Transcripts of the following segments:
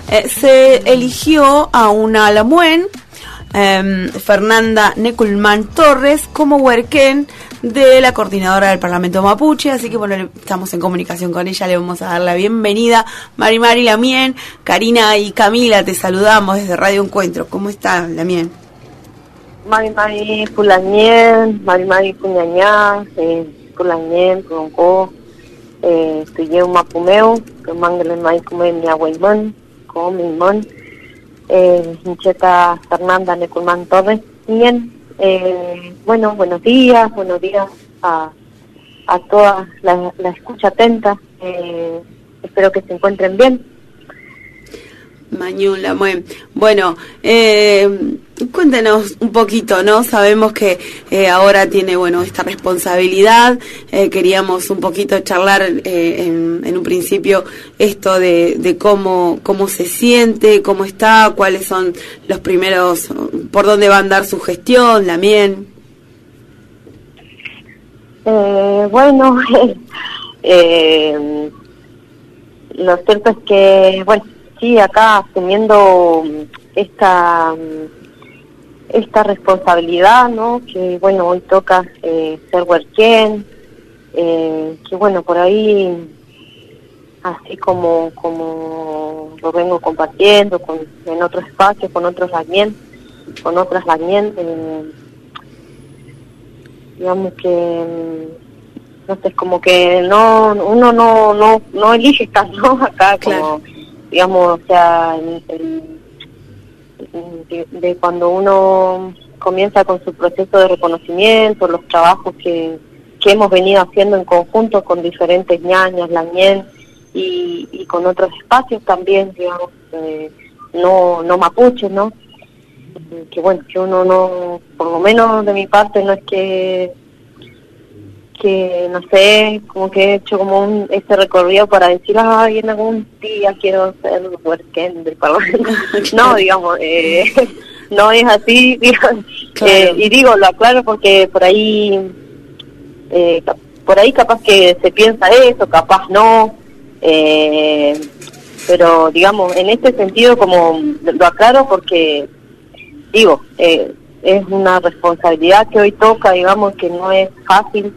se eligió a una Lamuen, Fernanda Neculman Torres, como huerquén de la coordinadora del Parlamento Mapuche, así que bueno, estamos en comunicación con ella, le vamos a dar la bienvenida. Mari Lamien, Karina y Camila, te saludamos desde Radio Encuentro. ¿Cómo está, Lamien? Mari Pulanien, Mari Puñañá, Pulanien, Pronco, Tuyeu Mapumeu, que Mangele Maikume Niahuayman, Comimon, Hincheta Fernanda Neculman Torres. Bien, bueno, buenos días a toda la escucha atenta, espero que se encuentren bien. Mañula, bueno, cuéntenos un poquito, ¿no? Sabemos que ahora tiene, bueno, esta responsabilidad. Queríamos un poquito charlar en un principio esto de cómo se siente, cómo está, cuáles son los primeros, por dónde va a andar su gestión, Lamien. Bueno, lo cierto es que, bueno, sí, acá asumiendo esta responsabilidad, ¿no? Que bueno, hoy toca ser huerquén, que bueno, por ahí, así como lo vengo compartiendo en otros espacios, con otras Lamien, digamos que no sé, como que uno no elige estar, ¿no? Acá, como, digamos, o sea, de cuando uno comienza con su proceso de reconocimiento, los trabajos que hemos venido haciendo en conjunto con diferentes ñañas, Lamien, y con otros espacios también, digamos, no mapuches, ¿no? Que bueno, que uno no, por lo menos de mi parte, no es que no sé, como que he hecho como este recorrido para decir, ay, en algún día quiero ser huerquén del Parlamento. No, digamos, no es así, digamos, y digo, lo aclaro porque por ahí capaz que se piensa eso, capaz no, pero digamos, en este sentido como lo aclaro porque, digo, es una responsabilidad que hoy toca, digamos, que no es fácil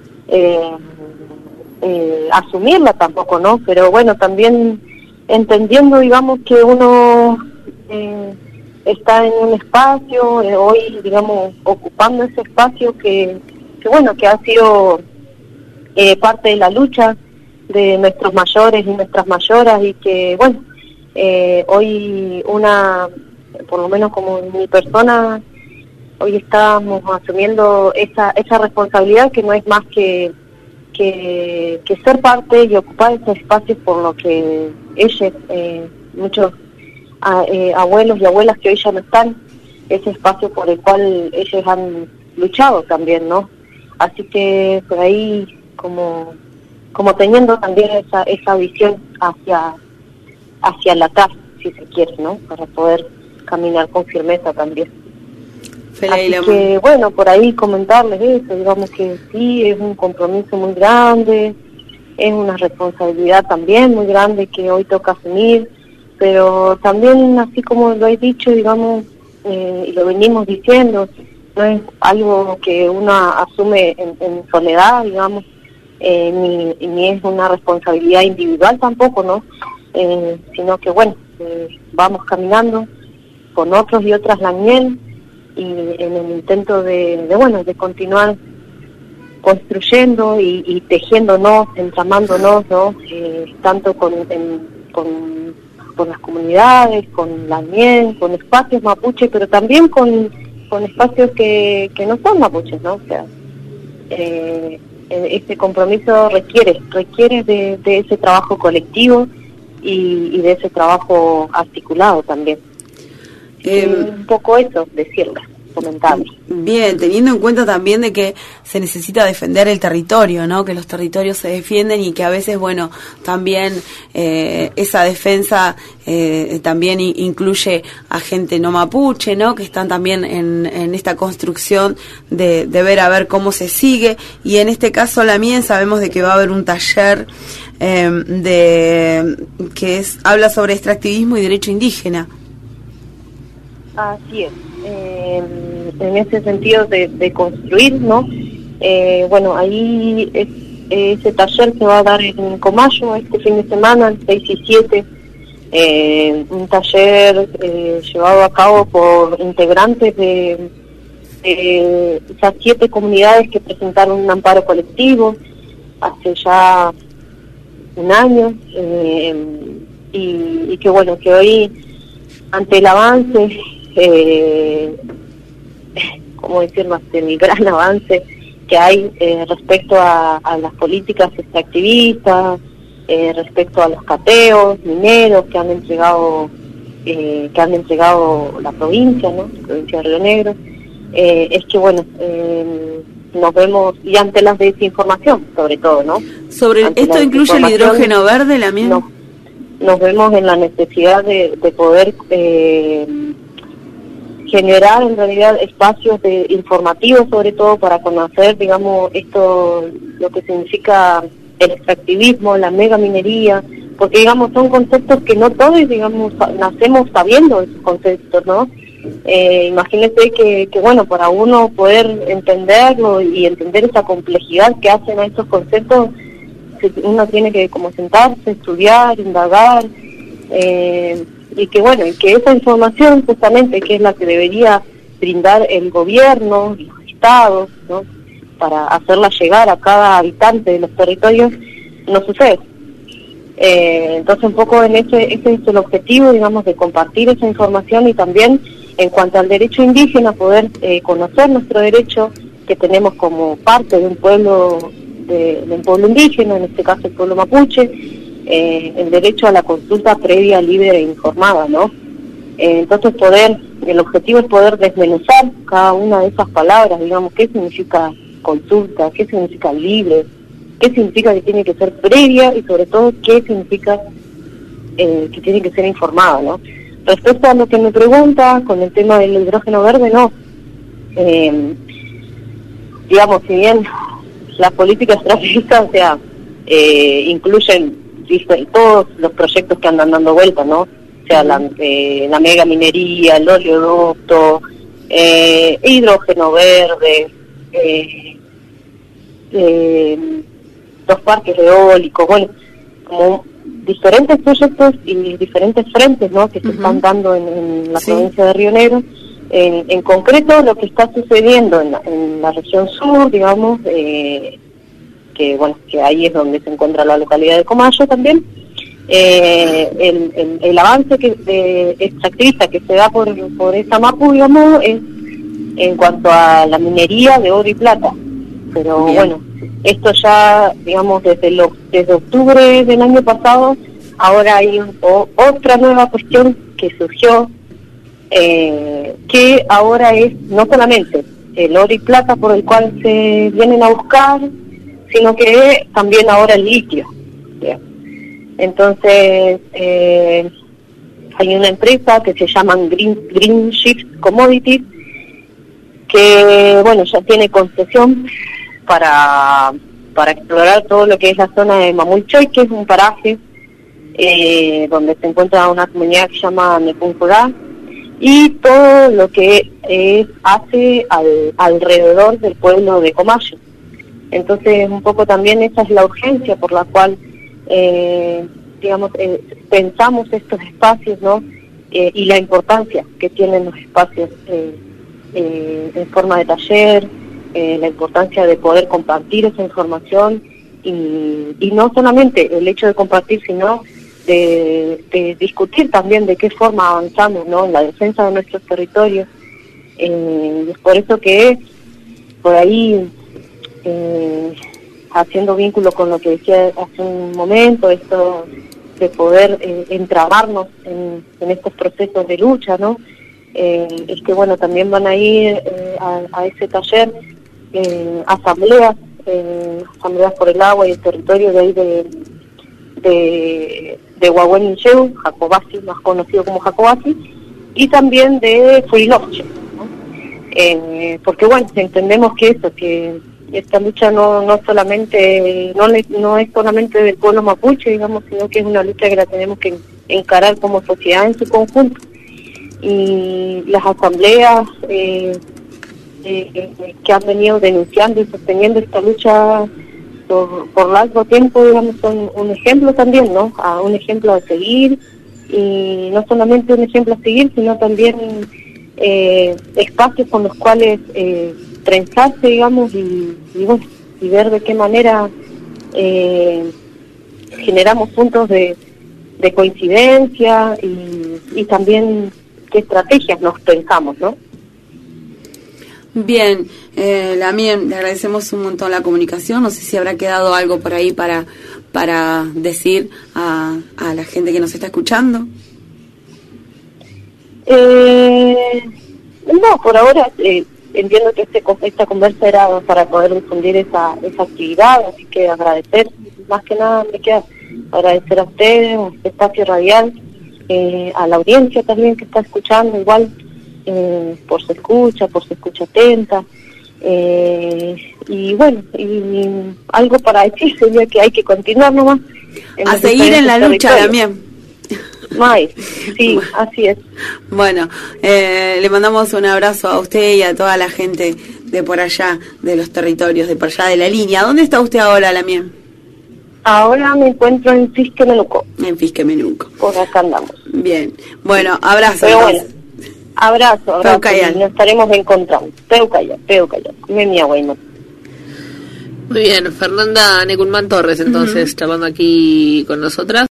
asumirla tampoco, ¿no? Pero bueno, también entendiendo, digamos, que uno está en un espacio, hoy, digamos, ocupando ese espacio que bueno, que ha sido parte de la lucha de nuestros mayores y nuestras mayoras, y que bueno, hoy por lo menos como mi persona, hoy estamos asumiendo esa responsabilidad, que no es más que ser parte y ocupar ese espacio por lo que ellos, muchos abuelos y abuelas que hoy ya no están, ese espacio por el cual ellos han luchado también, ¿no? Así que por ahí como teniendo también esa visión hacia la casa, si se quiere, ¿no? Para poder caminar con firmeza también. Así que, bueno, por ahí comentarles eso, digamos que sí, es un compromiso muy grande, es una responsabilidad también muy grande que hoy toca asumir, pero también, así como lo he dicho, digamos, y lo venimos diciendo, no es algo que uno asume en soledad, digamos, ni es una responsabilidad individual tampoco, ¿no? Sino que, bueno, vamos caminando con otros y otras Lamien, y en el intento de continuar construyendo y tejiéndonos, entramándonos, ¿no? Tanto con las comunidades, con Lamien, con espacios mapuches, pero también con espacios que no son mapuches, ¿no? O sea, este compromiso requiere de ese trabajo colectivo y de ese trabajo articulado también. Un poco eso, decirlo, comentarlo. Bien, teniendo en cuenta también de que se necesita defender el territorio, ¿no? Que los territorios se defienden y que a veces, bueno, también esa defensa también incluye a gente no mapuche, ¿no? Que están también en esta construcción de ver a ver cómo se sigue. Y en este caso, Lamien, sabemos de que va a haber un taller habla sobre extractivismo y derecho indígena. Así es. En ese sentido de construir, ¿no? Bueno, ahí ese taller se va a dar en Comayo este fin de semana, el 6 y 7. Un taller llevado a cabo por integrantes de esas 7 comunidades que presentaron un amparo colectivo hace ya un año, y que bueno, que hoy ante el avance, ¿cómo decirlo?, ante el gran avance que hay respecto a las políticas extractivistas, respecto a los cateos mineros que han entregado la provincia, ¿no?, la provincia de Río Negro, es que bueno, nos vemos, y ante la desinformación sobre todo, ¿no? ¿Esto incluye el hidrógeno verde, la misma? Nos vemos en la necesidad de poder generar en realidad espacios informativos, sobre todo para conocer, digamos, lo que significa el extractivismo, la megaminería, porque digamos son conceptos que no todos, digamos, nacemos sabiendo esos conceptos, ¿no? Imagínese que bueno, para uno poder entenderlo y entender esa complejidad que hacen a estos conceptos, uno tiene que como sentarse, estudiar, indagar, y que bueno, y que esa información justamente, que es la que debería brindar el gobierno, los estados, ¿no?, para hacerla llegar a cada habitante de los territorios, no sucede. Entonces un poco ese es el objetivo, digamos, de compartir esa información, y también en cuanto al derecho indígena, poder conocer nuestro derecho que tenemos como parte de un pueblo indígena, en este caso el pueblo mapuche, el derecho a la consulta previa, libre e informada, ¿no? Entonces el objetivo es poder desmenuzar cada una de esas palabras, digamos, qué significa consulta, qué significa libre, qué significa que tiene que ser previa, y sobre todo qué significa que tiene que ser informada, ¿no? Respecto a lo que me pregunta con el tema del hidrógeno verde, no. Digamos, si bien las políticas extractivistas, o sea, incluyen todos los proyectos que andan dando vuelta, ¿no? O sea, la mega minería, el oleoducto, hidrógeno verde, los parques eólicos, bueno, como diferentes proyectos y diferentes frentes, ¿no?, que se están dando en la provincia de Río Negro. En concreto, lo que está sucediendo en la región sur, digamos, que bueno, que ahí es donde se encuentra la localidad de Comayo también, el avance extractivista que se da por esa MAPU, digamos, es en cuanto a la minería de oro y plata. Pero bueno, esto ya, digamos, desde octubre del año pasado, ahora hay otra nueva cuestión que surgió, que ahora es no solamente el oro y plata por el cual se vienen a buscar, sino que también ahora el litio. ¿Sí? Entonces, hay una empresa que se llama Green Shift Commodities, que bueno, ya tiene concesión para explorar todo lo que es la zona de Mamulchoy, que es un paraje donde se encuentra una comunidad que se llama Nepunjurá, y todo lo que hace alrededor del pueblo de Comayo. Entonces, un poco también esa es la urgencia por la cual, digamos, pensamos estos espacios, ¿no? Y la importancia que tienen los espacios en forma de taller, la importancia de poder compartir esa información, y no solamente el hecho de compartir, sino de discutir también de qué forma avanzamos, ¿no?, en la defensa de nuestros territorios. Es por eso que por ahí, haciendo vínculo con lo que decía hace un momento, esto de poder entrabarnos en estos procesos de lucha, ¿no? Es que bueno, también van a ir a ese taller asambleas por el agua y el territorio de ahí de Huahuen y Yeu, Jacobasi, más conocido como Jacobasi, y también de Furilovche, ¿no? Porque bueno, entendemos que esta lucha no solamente no es solamente del pueblo mapuche, digamos, sino que es una lucha que la tenemos que encarar como sociedad en su conjunto. Y las asambleas que han venido denunciando y sosteniendo esta lucha por largo tiempo, digamos, son un ejemplo también, ¿no? Un ejemplo a seguir, y no solamente un ejemplo a seguir, sino también espacios con los cuales trenzarse, digamos, y ver de qué manera generamos puntos de coincidencia, y también qué estrategias nos pensamos, ¿no? Bien, Lamien, le agradecemos un montón la comunicación. No sé si habrá quedado algo por ahí para decir a la gente que nos está escuchando. No, por ahora entiendo que esta conversa era para poder difundir esa actividad, así que agradecer, más que nada me queda agradecer a ustedes, a este espacio radial, a la audiencia también que está escuchando, igual, por su escucha atenta, y bueno, y algo para decir sería que hay que continuar nomás. A seguir en la lucha también. May, sí, así es. Bueno, le mandamos un abrazo a usted y a toda la gente de por allá, de los territorios, de por allá de la línea. ¿Dónde está usted ahora, Lamien? Ahora me encuentro en Fisquemenuco. En Fisquemenuco. Por acá andamos. Bien, bueno, abrazo. Pero bueno, abrazo, y nos estaremos encontrando. Peucaya, mi agüey. Muy bien, Fernanda Necumán Torres, entonces, charlando aquí con nosotras.